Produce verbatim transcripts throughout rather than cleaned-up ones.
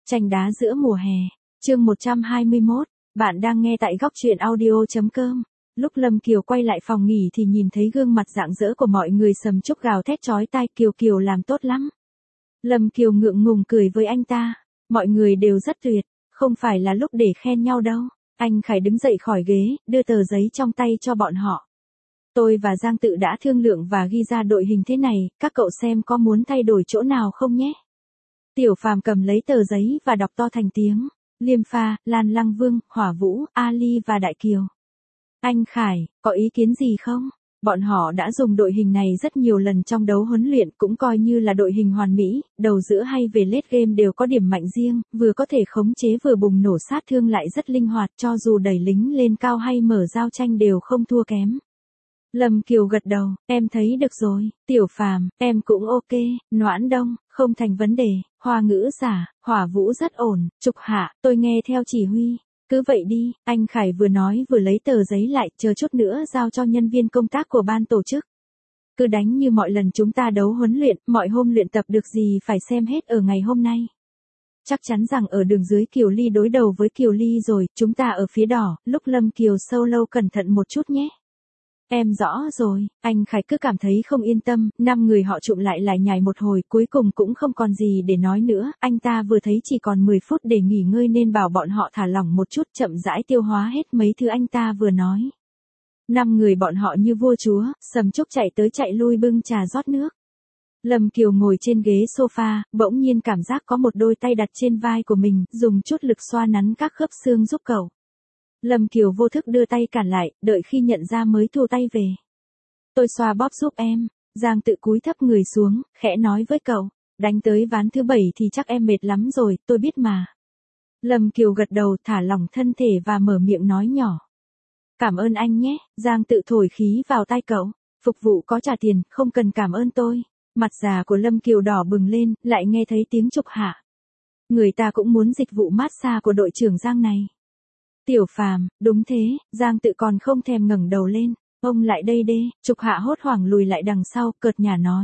Tranh đá giữa mùa hè, chương một trăm hai mươi mốt, bạn đang nghe tại góc truyện audio.com. Lúc Lâm Kiều quay lại phòng nghỉ thì nhìn thấy gương mặt rạng rỡ của mọi người sầm chúc gào thét chói tai, Kiều Kiều làm tốt lắm. Lâm Kiều ngượng ngùng cười với anh ta, mọi người đều rất tuyệt, không phải là lúc để khen nhau đâu. Anh Khải đứng dậy khỏi ghế, đưa tờ giấy trong tay cho bọn họ. Tôi và Giang Tự đã thương lượng và ghi ra đội hình thế này, các cậu xem có muốn thay đổi chỗ nào không nhé. Tiểu Phàm cầm lấy tờ giấy và đọc to thành tiếng. Liêm Pha, Lan Lăng Vương, Hỏa Vũ, Ali và Đại Kiều. Anh Khải, có ý kiến gì không? Bọn họ đã dùng đội hình này rất nhiều lần trong đấu huấn luyện, cũng coi như là đội hình hoàn mỹ, đầu giữa hay về late game đều có điểm mạnh riêng, vừa có thể khống chế vừa bùng nổ sát thương lại rất linh hoạt, cho dù đẩy lính lên cao hay mở giao tranh đều không thua kém. Lâm Kiều gật đầu, em thấy được rồi. Tiểu Phàm, em cũng ok. Noãn Đông, không thành vấn đề. Hoa Ngữ Giả, Hỏa Vũ rất ổn. Trục Hạ, tôi nghe theo chỉ huy. Cứ vậy đi, anh Khải vừa nói vừa lấy tờ giấy lại, chờ chút nữa giao cho nhân viên công tác của ban tổ chức. Cứ đánh như mọi lần chúng ta đấu huấn luyện, mọi hôm luyện tập được gì phải xem hết ở ngày hôm nay. Chắc chắn rằng ở đường dưới Kiều Ly đối đầu với Kiều Ly rồi, chúng ta ở phía đỏ, lúc Lâm Kiều solo cẩn thận một chút nhé. Em rõ rồi, anh Khải cứ cảm thấy không yên tâm, năm người họ trụm lại lại nhảy một hồi, cuối cùng cũng không còn gì để nói nữa, anh ta vừa thấy chỉ còn mười phút để nghỉ ngơi nên bảo bọn họ thả lỏng một chút, chậm rãi tiêu hóa hết mấy thứ anh ta vừa nói. Năm người bọn họ như vua chúa, sầm chúc chạy tới chạy lui bưng trà rót nước. Lâm Kiều ngồi trên ghế sofa, bỗng nhiên cảm giác có một đôi tay đặt trên vai của mình, dùng chút lực xoa nắn các khớp xương giúp cậu. Lâm Kiều vô thức đưa tay cản lại, đợi khi nhận ra mới thu tay về. Tôi xoa bóp giúp em. Giang Tự cúi thấp người xuống, khẽ nói với cậu. Đánh tới ván thứ bảy thì chắc em mệt lắm rồi, tôi biết mà. Lâm Kiều gật đầu, thả lỏng thân thể và mở miệng nói nhỏ. Cảm ơn anh nhé. Giang Tự thổi khí vào tai cậu. Phục vụ có trả tiền, không cần cảm ơn tôi. Mặt già của Lâm Kiều đỏ bừng lên, lại nghe thấy tiếng Trục Hạ. Người ta cũng muốn dịch vụ massage của đội trưởng Giang này. Tiểu Phàm, đúng thế, Giang Tự còn không thèm ngẩng đầu lên. Ông lại đây đê. Trục Hạ hốt hoảng lùi lại đằng sau, cợt nhả nói.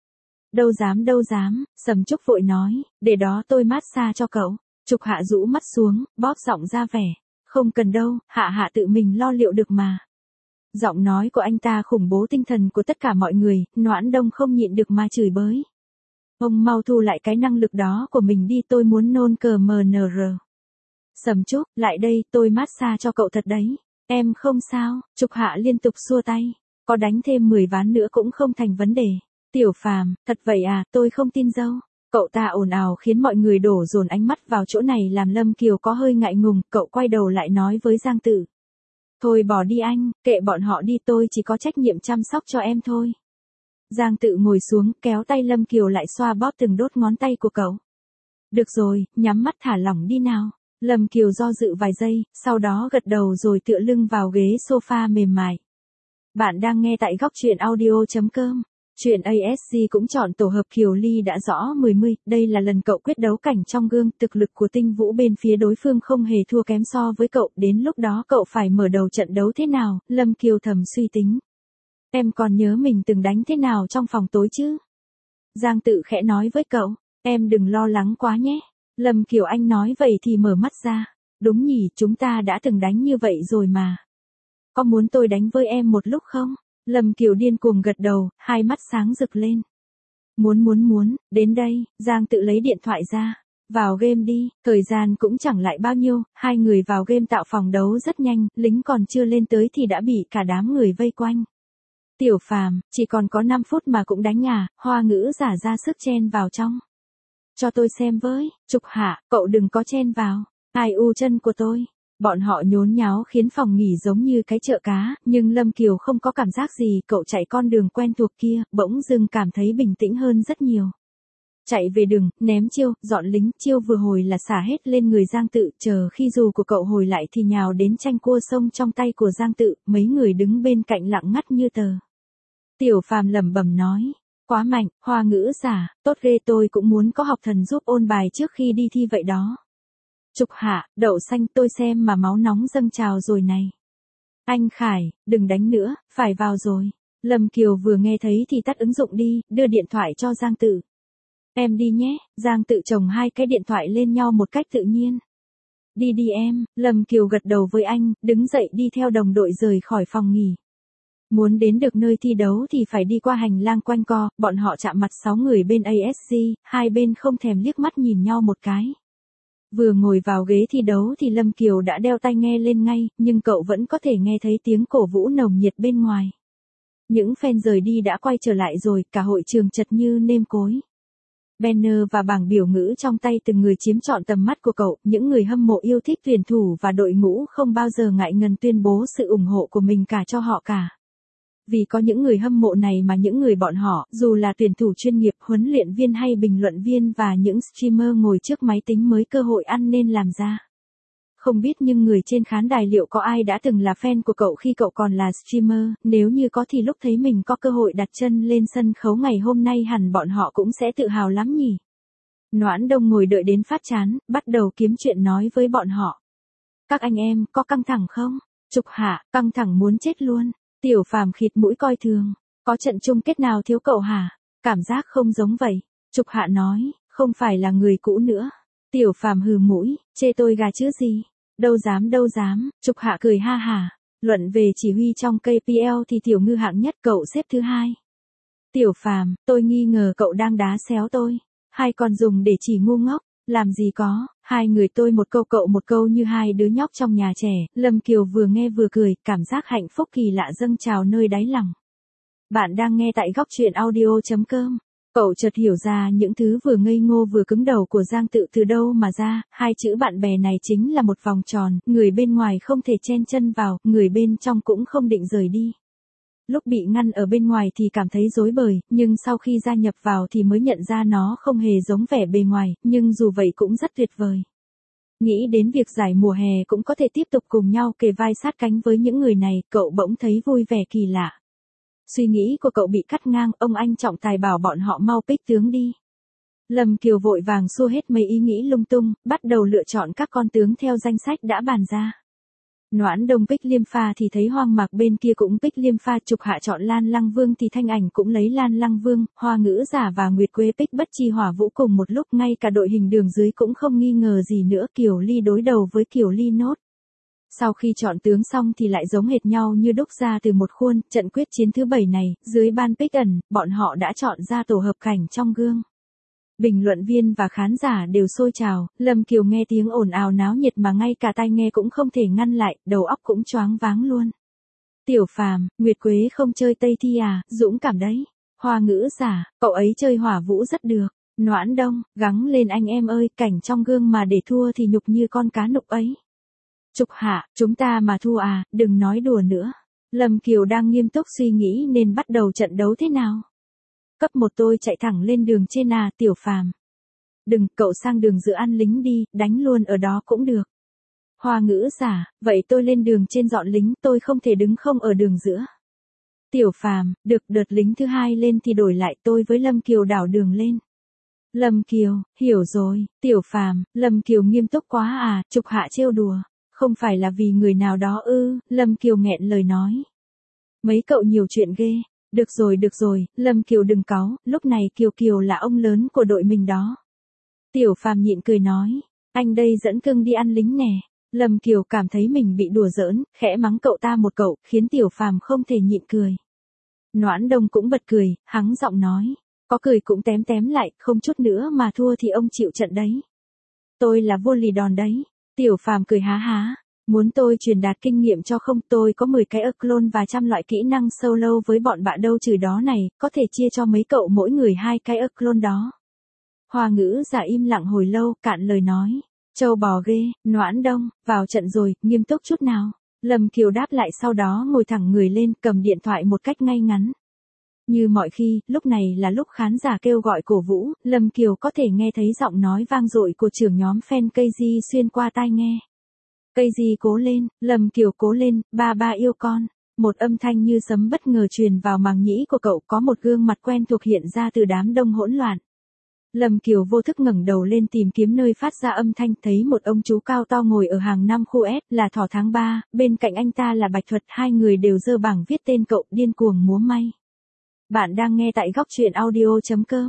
Đâu dám đâu dám, Sầm Trúc vội nói, để đó tôi massage cho cậu. Trục Hạ rũ mắt xuống, bóp giọng ra vẻ. Không cần đâu, Hạ Hạ tự mình lo liệu được mà. Giọng nói của anh ta khủng bố tinh thần của tất cả mọi người, Noãn Đông không nhịn được mà chửi bới. Ông mau thu lại cái năng lực đó của mình đi, tôi muốn nôn cờ mờ nờ rờ. Sầm Trúc, lại đây, tôi massage cho cậu thật đấy. Em không sao. Trục Hạ liên tục xua tay. Có đánh thêm mười ván nữa cũng không thành vấn đề. Tiểu Phàm, thật vậy à, tôi không tin dâu. Cậu ta ồn ào khiến mọi người đổ dồn ánh mắt vào chỗ này làm Lâm Kiều có hơi ngại ngùng, cậu quay đầu lại nói với Giang Tự. Thôi bỏ đi anh, kệ bọn họ đi, tôi chỉ có trách nhiệm chăm sóc cho em thôi. Giang Tự ngồi xuống, kéo tay Lâm Kiều lại xoa bóp từng đốt ngón tay của cậu. Được rồi, nhắm mắt thả lỏng đi nào. Lâm Kiều do dự vài giây, sau đó gật đầu rồi tựa lưng vào ghế sofa mềm mại. Bạn đang nghe tại góc truyện audio.com. Chuyện a ét giê cũng chọn tổ hợp Kiều Ly đã rõ mười mươi, đây là lần cậu quyết đấu cảnh trong gương, thực lực của Tinh Vũ bên phía đối phương không hề thua kém so với cậu, đến lúc đó cậu phải mở đầu trận đấu thế nào, Lâm Kiều thầm suy tính. Em còn nhớ mình từng đánh thế nào trong phòng tối chứ? Giang Tự khẽ nói với cậu, em đừng lo lắng quá nhé. Lâm Kiều Anh nói vậy thì mở mắt ra. Đúng nhỉ, chúng ta đã từng đánh như vậy rồi mà. Có muốn tôi đánh với em một lúc không? Lâm Kiều điên cuồng gật đầu, hai mắt sáng rực lên. Muốn muốn muốn, đến đây, Giang Tự lấy điện thoại ra. Vào game đi, thời gian cũng chẳng lại bao nhiêu, hai người vào game tạo phòng đấu rất nhanh, lính còn chưa lên tới thì đã bị cả đám người vây quanh. Tiểu Phàm, chỉ còn có năm phút mà cũng đánh à, Hoa Ngữ Giả ra sức chen vào trong. Cho tôi xem với. Trục Hạ, cậu đừng có chen vào. Ai u chân của tôi. Bọn họ nhốn nháo khiến phòng nghỉ giống như cái chợ cá, nhưng Lâm Kiều không có cảm giác gì, cậu chạy con đường quen thuộc kia, bỗng dưng cảm thấy bình tĩnh hơn rất nhiều. Chạy về đường, ném chiêu, dọn lính, chiêu vừa hồi là xả hết lên người Giang Tự, chờ khi dù của cậu hồi lại thì nhào đến tranh cua sông trong tay của Giang Tự, mấy người đứng bên cạnh lặng ngắt như tờ. Tiểu Phàm lẩm bẩm nói. Quá mạnh, Hoa Ngữ Giả, tốt ghê, tôi cũng muốn có học thần giúp ôn bài trước khi đi thi vậy đó. Trục Hạ, đậu xanh, tôi xem mà máu nóng dâng trào rồi này. Anh Khải, đừng đánh nữa, phải vào rồi. Lâm Kiều vừa nghe thấy thì tắt ứng dụng đi, đưa điện thoại cho Giang Tự. Em đi nhé, Giang tự chồng hai cái điện thoại lên nhau một cách tự nhiên. Đi đi em, Lâm Kiều gật đầu với anh, đứng dậy đi theo đồng đội rời khỏi phòng nghỉ. Muốn đến được nơi thi đấu thì phải đi qua hành lang quanh co, bọn họ chạm mặt sáu người bên a ét giê, hai bên không thèm liếc mắt nhìn nhau một cái. Vừa ngồi vào ghế thi đấu thì Lâm Kiều đã đeo tai nghe lên ngay, nhưng cậu vẫn có thể nghe thấy tiếng cổ vũ nồng nhiệt bên ngoài. Những fan rời đi đã quay trở lại rồi, cả hội trường chật như nêm cối. Banner và bảng biểu ngữ trong tay từng người chiếm trọn tầm mắt của cậu, những người hâm mộ yêu thích tuyển thủ và đội ngũ không bao giờ ngại ngần tuyên bố sự ủng hộ của mình cả cho họ cả. Vì có những người hâm mộ này mà những người bọn họ, dù là tuyển thủ chuyên nghiệp, huấn luyện viên hay bình luận viên và những streamer ngồi trước máy tính mới cơ hội ăn nên làm ra. Không biết nhưng người trên khán đài liệu có ai đã từng là fan của cậu khi cậu còn là streamer, nếu như có thì lúc thấy mình có cơ hội đặt chân lên sân khấu ngày hôm nay hẳn bọn họ cũng sẽ tự hào lắm nhỉ. Noãn Đông ngồi đợi đến phát chán, bắt đầu kiếm chuyện nói với bọn họ. Các anh em, có căng thẳng không? Trục Hạ, căng thẳng muốn chết luôn. Tiểu Phàm khịt mũi coi thường. Có trận chung kết nào thiếu cậu hả? Cảm giác không giống vậy. Trục Hạ nói, không phải là người cũ nữa. Tiểu Phàm hừ mũi, chê tôi gà chứ gì. Đâu dám đâu dám, Trục Hạ cười ha hả. Luận về chỉ huy trong ca pê lờ thì Tiểu Ngư hạng nhất, cậu xếp thứ hai. Tiểu Phàm, tôi nghi ngờ cậu đang đá xéo tôi. Hai con dùng để chỉ ngu ngốc, làm gì có, hai người tôi một câu cậu một câu như hai đứa nhóc trong nhà trẻ. Lâm Kiều vừa nghe vừa cười, cảm giác hạnh phúc kỳ lạ dâng trào nơi đáy lòng. Bạn đang nghe tại góc truyện audio chấm com. Cậu chợt hiểu ra những thứ vừa ngây ngô vừa cứng đầu của Giang Tự từ đâu mà ra, hai chữ bạn bè này chính là một vòng tròn, người bên ngoài không thể chen chân vào, người bên trong cũng không định rời đi. Lúc bị ngăn ở bên ngoài thì cảm thấy rối bời, nhưng sau khi gia nhập vào thì mới nhận ra nó không hề giống vẻ bề ngoài, nhưng dù vậy cũng rất tuyệt vời. Nghĩ đến việc giải mùa hè cũng có thể tiếp tục cùng nhau kề vai sát cánh với những người này, cậu bỗng thấy vui vẻ kỳ lạ. Suy nghĩ của cậu bị cắt ngang, ông anh trọng tài bảo bọn họ mau pick tướng đi. Lâm Kiều vội vàng xua hết mấy ý nghĩ lung tung, bắt đầu lựa chọn các con tướng theo danh sách đã bàn ra. Noãn Đông pick Liêm Pha thì thấy Hoang Mạc bên kia cũng pick Liêm Pha, Trục Hạ chọn Lan Lăng Vương thì Thanh Ảnh cũng lấy Lan Lăng Vương, Hoa Ngữ Giả và Nguyệt Quế pick Bất Chi Hỏa Vũ cùng một lúc, ngay cả đội hình đường dưới cũng không nghi ngờ gì nữa, Kiều Ly đối đầu với Kiều Ly nốt. Sau khi chọn tướng xong thì lại giống hệt nhau như đúc ra từ một khuôn, trận quyết chiến thứ bảy này, dưới ban pick ẩn, bọn họ đã chọn ra tổ hợp cảnh trong gương. Bình luận viên và khán giả đều sôi trào, Lâm Kiều nghe tiếng ồn ào náo nhiệt mà ngay cả tai nghe cũng không thể ngăn lại, đầu óc cũng choáng váng luôn. Tiểu Phàm, Nguyệt Quế không chơi Tây Thi à, dũng cảm đấy. Hoa Ngữ Giả, cậu ấy chơi hỏa vũ rất được. Noãn Đông, gắng lên anh em ơi, cảnh trong gương mà để thua thì nhục như con cá nục ấy. Trục Hạ, chúng ta mà thua à, đừng nói đùa nữa. Lâm Kiều đang nghiêm túc suy nghĩ nên bắt đầu trận đấu thế nào. Cấp một tôi chạy thẳng lên đường trên à, Tiểu Phàm. Đừng, cậu sang đường giữa ăn lính đi, đánh luôn ở đó cũng được. Hoa Ngữ Giả, vậy tôi lên đường trên dọn lính, tôi không thể đứng không ở đường giữa. Tiểu Phàm, được, đợt lính thứ hai lên thì đổi lại, tôi với Lâm Kiều đảo đường lên. Lâm Kiều, hiểu rồi. Tiểu Phàm, Lâm Kiều nghiêm túc quá à, Trục Hạ trêu đùa. Không phải là vì người nào đó ư, Lâm Kiều nghẹn lời nói. Mấy cậu nhiều chuyện ghê. Được rồi được rồi, Lâm Kiều đừng cáu, lúc này Kiều Kiều là ông lớn của đội mình đó. Tiểu Phàm nhịn cười nói, anh đây dẫn cưng đi ăn lính nè. Lâm Kiều cảm thấy mình bị đùa giỡn, khẽ mắng cậu ta một cậu, khiến Tiểu Phàm không thể nhịn cười. Noãn Đông cũng bật cười, hắng giọng nói, có cười cũng tém tém lại, không chút nữa mà thua thì ông chịu trận đấy. Tôi là vua lì đòn đấy. Tiểu Phàm cười há há. Muốn tôi truyền đạt kinh nghiệm cho không, tôi có mười cái clone và trăm loại kỹ năng solo với bọn bạn đâu trừ đó này, có thể chia cho mấy cậu mỗi người hai cái clone đó. Hoa Ngữ Giả im lặng hồi lâu, cạn lời nói. Châu bò ghê, Noãn Đông, vào trận rồi, nghiêm túc chút nào. Lâm Kiều đáp lại, sau đó ngồi thẳng người lên, cầm điện thoại một cách ngay ngắn. Như mọi khi, lúc này là lúc khán giả kêu gọi cổ vũ, Lâm Kiều có thể nghe thấy giọng nói vang dội của trưởng nhóm fan ca giê xuyên qua tai nghe. ca giê cố lên, Lâm Kiều cố lên, ba ba yêu con. Một âm thanh như sấm bất ngờ truyền vào màng nhĩ của cậu, có một gương mặt quen thuộc hiện ra từ đám đông hỗn loạn. Lâm Kiều vô thức ngẩng đầu lên tìm kiếm nơi phát ra âm thanh, thấy một ông chú cao to ngồi ở hàng năm khu S, là Thỏ Tháng ba, bên cạnh anh ta là Bạch Thuật, hai người đều giơ bảng viết tên cậu, điên cuồng múa may. Bạn đang nghe tại góc truyện audio chấm com.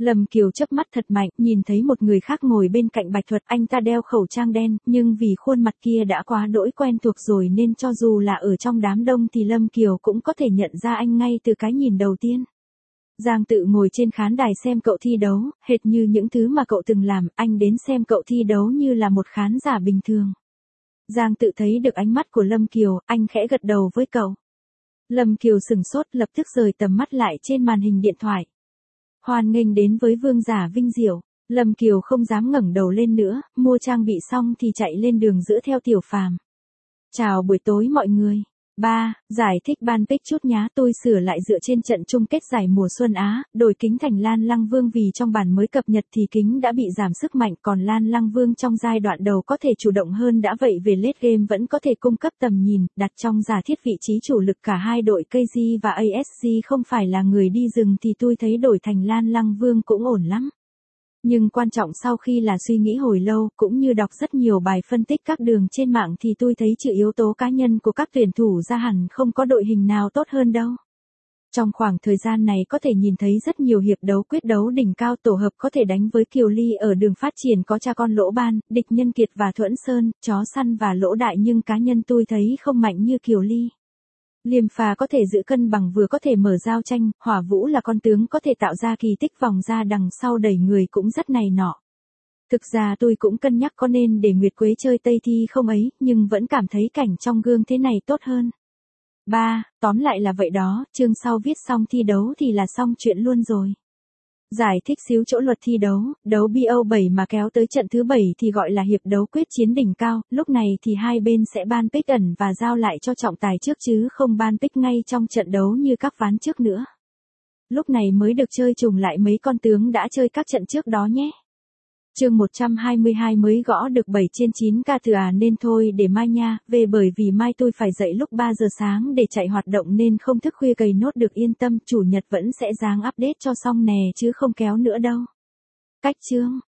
Lâm Kiều chớp mắt thật mạnh, nhìn thấy một người khác ngồi bên cạnh Bạch Thuật, anh ta đeo khẩu trang đen, nhưng vì khuôn mặt kia đã quá đỗi quen thuộc rồi nên cho dù là ở trong đám đông thì Lâm Kiều cũng có thể nhận ra anh ngay từ cái nhìn đầu tiên. Giang Tự ngồi trên khán đài xem cậu thi đấu, hệt như những thứ mà cậu từng làm, anh đến xem cậu thi đấu như là một khán giả bình thường. Giang Tự thấy được ánh mắt của Lâm Kiều, anh khẽ gật đầu với cậu. Lâm Kiều sừng sốt, lập tức rời tầm mắt lại trên màn hình điện thoại. Hoan nghênh đến với Vương giả Vinh Diệu. Lâm Kiều không dám ngẩng đầu lên nữa, mua trang bị xong thì chạy lên đường giữa theo Tiểu Phàm. Chào buổi tối mọi người. ba. Giải thích ban pick chút nhá, tôi sửa lại dựa trên trận chung kết giải mùa xuân Á, đổi kính thành Lan Lăng Vương vì trong bản mới cập nhật thì kính đã bị giảm sức mạnh, còn Lan Lăng Vương trong giai đoạn đầu có thể chủ động hơn đã vậy về late game vẫn có thể cung cấp tầm nhìn, đặt trong giả thiết vị trí chủ lực cả hai đội ca giê và a ét giê không phải là người đi rừng thì tôi thấy đổi thành Lan Lăng Vương cũng ổn lắm. Nhưng quan trọng sau khi là suy nghĩ hồi lâu, cũng như đọc rất nhiều bài phân tích các đường trên mạng thì tôi thấy trừ yếu tố cá nhân của các tuyển thủ ra hẳn không có đội hình nào tốt hơn đâu. Trong khoảng thời gian này có thể nhìn thấy rất nhiều hiệp đấu quyết đấu đỉnh cao tổ hợp có thể đánh với Kiều Ly ở đường phát triển có cha con Lỗ Ban, Địch Nhân Kiệt và Thuẫn Sơn, Chó Săn và Lỗ Đại nhưng cá nhân tôi thấy không mạnh như Kiều Ly. Liêm Phà có thể giữ cân bằng vừa có thể mở giao tranh, Hỏa Vũ là con tướng có thể tạo ra kỳ tích vòng ra đằng sau đẩy người cũng rất này nọ. Thực ra tôi cũng cân nhắc có nên để Nguyệt Quế chơi Tây Thi không ấy, nhưng vẫn cảm thấy cảnh trong gương thế này tốt hơn. ba. Tóm lại là vậy đó, chương sau viết xong thi đấu thì là xong chuyện luôn rồi. Giải thích xíu chỗ luật thi đấu, đấu bê o bảy mà kéo tới trận thứ bảy thì gọi là hiệp đấu quyết chiến đỉnh cao, lúc này thì hai bên sẽ ban pick ẩn và giao lại cho trọng tài trước chứ không ban pick ngay trong trận đấu như các ván trước nữa. Lúc này mới được chơi trùng lại mấy con tướng đã chơi các trận trước đó nhé. Chương một trăm hai mươi hai mới gõ được bảy trên chín ca từ à nên thôi để mai nha, về bởi vì mai tôi phải dậy lúc ba giờ sáng để chạy hoạt động nên không thức khuya cày nốt được yên tâm, chủ nhật vẫn sẽ dáng update cho xong nè chứ không kéo nữa đâu. Cách chương